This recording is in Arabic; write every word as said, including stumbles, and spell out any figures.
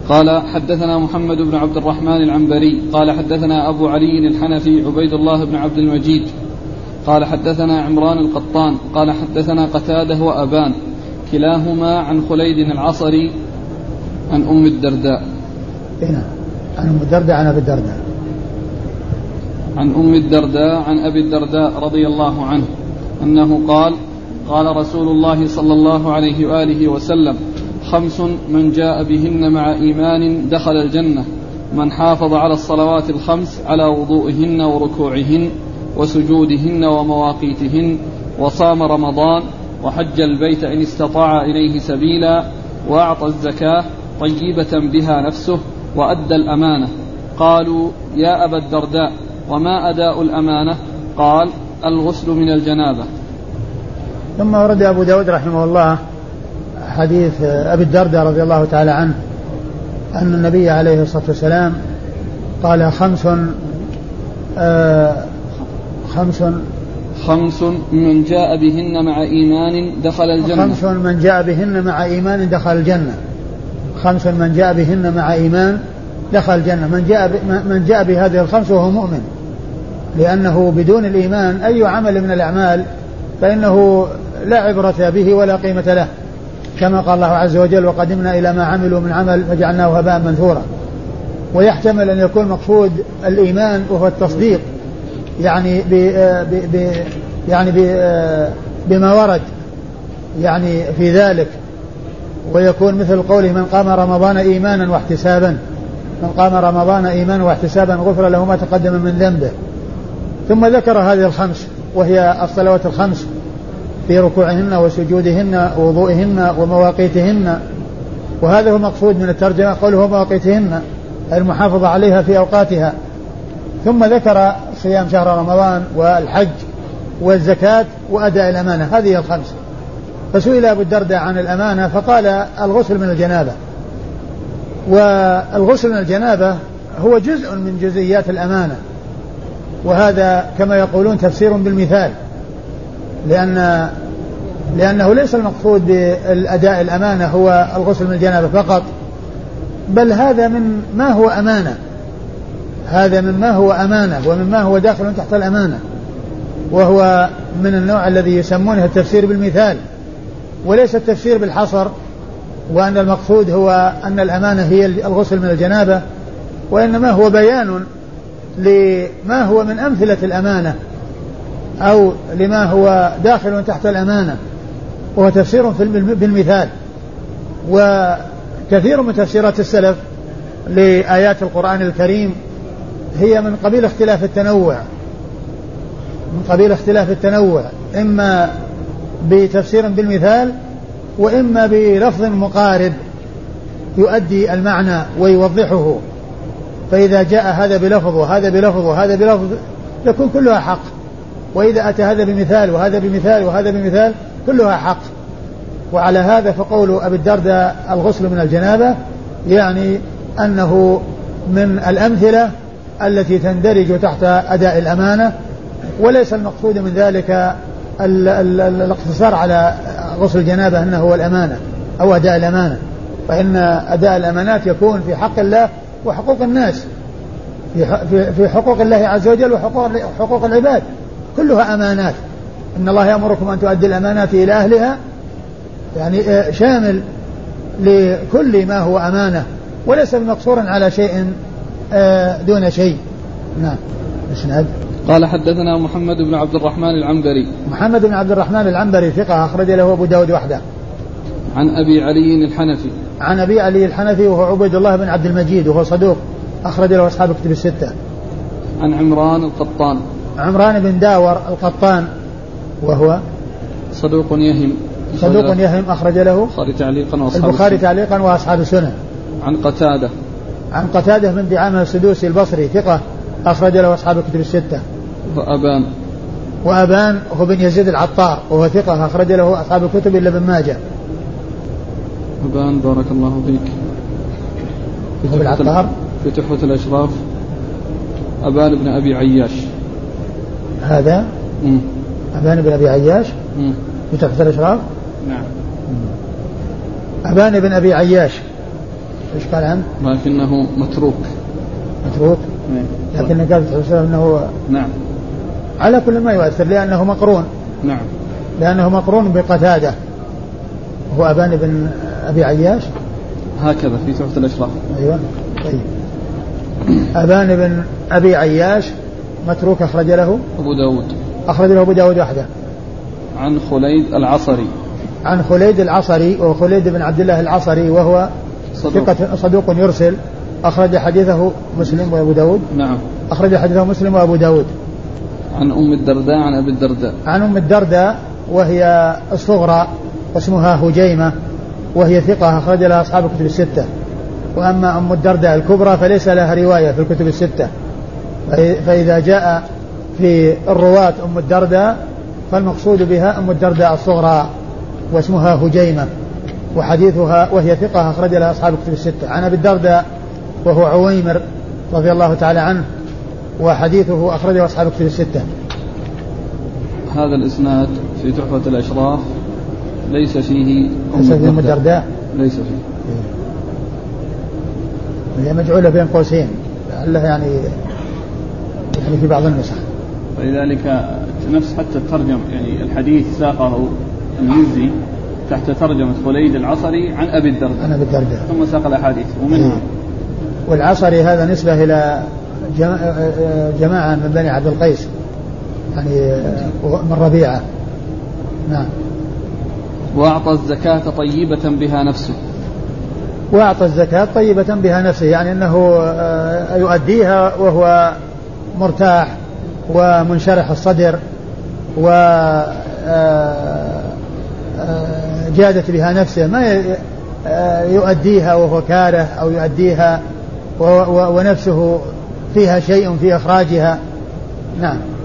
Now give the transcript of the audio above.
قال حدثنا محمد بن عبد الرحمن العنبري قال حدثنا أبو علي الحنفي عبيد الله بن عبد المجيد قال حدثنا عمران القطان قال حدثنا قتادة وأبان كلاهما عن خليد العصري عن أم الدرداء. هنا عن أم الدرداء عن أبي الدرداء عن أم الدرداء عن أبي الدرداء رضي الله عنه أنه قال قال رسول الله صلى الله عليه وآله وسلم خمس من جاء بهن مع إيمان دخل الجنة من حافظ على الصلوات الخمس على وضوئهن وركوعهن وسجودهن ومواقيتهن وصام رمضان وحج البيت إن استطاع إليه سبيلا وأعطى الزكاة طيبة بها نفسه وأدى الأمانة. قالوا يا أبا الدرداء وما أداء الأمانة؟ قال الغسل من الجنابة. ثم ورد أبو داود رحمه الله حديث أبي الدرداء رضي الله تعالى عنه أن النبي عليه الصلاة والسلام قال خمس آه خمس خمس من جاء بهن مع إيمان دخل الجنة خمس من جاء بهن مع إيمان دخل الجنة خمس من جاء بهن مع إيمان دخل الجنة. من جاء من جاء بهذه الخمس وهو مؤمن، لأنه بدون الإيمان أي عمل من الأعمال فإنه لا عبرة به ولا قيمة له، كما قال الله عز وجل وقدمنا إلى ما عملوا من عمل فجعلناه هباء منثورا. ويحتمل أن يكون مقصود الإيمان وهو التصديق يعني ب ب ب يعني ب بما ورد يعني في ذلك، ويكون مثل قوله من قام رمضان إيمانا واحتسابا من قام رمضان إيمانا واحتسابا غفر له ما تقدم من ذنبه. ثم ذكر هذه الخمس وهي الصلوات الخمس في ركوعهن وسجودهن ووضوئهن ومواقيتهن، وهذا هو مقصود من الترجمة قوله مواقيتهن المحافظة عليها في أوقاتها. ثم ذكر صيام شهر رمضان والحج والزكاة وأداء الأمانة، هذه الخمس. فسئل أبو الدرداء عن الأمانة فقال الغسل من الجنابة. والغسل من الجنابة هو جزء من جزئيات الأمانة، وهذا كما يقولون تفسير بالمثال، لأن لأنه ليس المقصود بالأداء الأمانة هو الغسل من الجنابة فقط، بل هذا من ما هو أمانة هذا مما هو أمانة ومما هو داخل تحت الأمانة، وهو من النوع الذي يسمونه التفسير بالمثال وليس التفسير بالحصر، وأن المقصود هو أن الأمانة هي الغسل من الجنابة، وإنما هو بيان لما هو من أمثلة الأمانة أو لما هو داخل تحت الأمانة، وهو تفسير بالمثال. وكثير من تفسيرات السلف لآيات القرآن الكريم هي من قبيل اختلاف التنوع من قبيل اختلاف التنوع إما بتفسير بالمثال وإما بلفظ مقارب يؤدي المعنى ويوضحه، فإذا جاء هذا بلفظ وهذا بلفظ وهذا بلفظ يكون كلها حق، وإذا أتى هذا بمثال وهذا بمثال وهذا بمثال كلها حق. وعلى هذا فقول أبي الدرداء الغسل من الجنابة يعني أنه من الأمثلة التي تندرج تحت أداء الأمانة، وليس المقصود من ذلك الاقتصار على غسل الجنابة أنه هو الأمانة أو أداء الأمانة، فإن أداء الأمانات يكون في حق الله وحقوق الناس، في حقوق الله عز وجل وحقوق العباد، كلها أمانات. إن الله يأمركم أن تؤدي الأمانات إلى أهلها، يعني شامل لكل ما هو أمانة، وليس مقصورا على شيء دون شيء. نعم. اسناد. قال حدثنا محمد بن عبد الرحمن العنبري. محمد بن عبد الرحمن العنبري ثقة أخرج له أبو داود وحده. عن أبي علي الحنفي. عن أبي علي الحنفي وهو عبيد الله بن عبد المجيد وهو صدوق أخرج له أصحاب كتب الستة. عن عمران القطان. عمران بن داور القطان وهو صدوق يهم. صدوق يهم أخرج له البخاري تعليقا وأصحاب البخاري تعليقا وأصحاب السنن. عن قتادة. عن قتادة من دعامة السدوسي البصري ثقة أخرج له أصحاب الكتب الستة. وأبان. وأبان هو بن يزيد العطار وهو ثقة أخرج له أصحاب الكتب إلا ابن ماجه. أبان بارك الله فيك. في العطار في تحفة الأشراف أبان بن أبي عياش. هذا مم. أبان بن أبي عياش مم. في تحفة الأشراف. نعم. أبان بن أبي عياش إيش قال عنه؟ لكنه متروك. متروك؟ لكن قال أنه نعم على كل ما يؤثر لأنه مقرون. نعم لأنه مقرون بقتادة هو أبان بن أبي عياش هكذا في تحفة الأشراف. أيوة طيب. أبان بن أبي عياش متروك أخرج له أبو داود أخرج له أبو داود وحده. عن خليد العصري عن خليد العصري وخليد بن عبد الله العصري وهو صدوق, صدوق يرسل أخرج حديثه مسلم وأبو داود. نعم أخرج حديثه مسلم وأبو داود. عن أم الدرداء عن أبي الدرداء عن أم الدرداء وهي الصغرى واسمها هجيمة وهي ثقة أخرج لها أصحاب الكتب الستة. وأما أم الدرداء الكبرى فليس لها رواية في الكتب الستة. فإذا جاء في الرواة أم الدرداء فالمقصود بها أم الدرداء الصغرى واسمها هجيمة وحديثها وهي ثقة أخرج لها أصحاب الكتب الستة. عن أبي الدرداء وهو عويمر رضي الله تعالى عنه وحديثه أخرجه أصحاب الكتب الستة. هذا الإسناد في تحفة الأشراف ليس فيه أم الدرداء ليس فيه هي مجعولة بين قوسين لعلها يعني يعني في بعض النسخ. ولذلك نفس حتى الترجم يعني الحديث ساقه المزي تحت ترجمة خليد العصري عن أبي الدرداء عن أبي الدرداء ثم ساق الأحاديث ومنها والعصري هذا نسبة إلى جماعة من بني عبد القيس يعني من ربيعة. نعم. وأعطى الزكاة طيبة بها نفسه وأعطى الزكاة طيبة بها نفسه يعني أنه يؤديها وهو مرتاح ومنشرح الصدر وجادت بها نفسه ما يؤديها وهو كاره أو يؤديها ونفسه فيها شيء في إخراجها. نعم.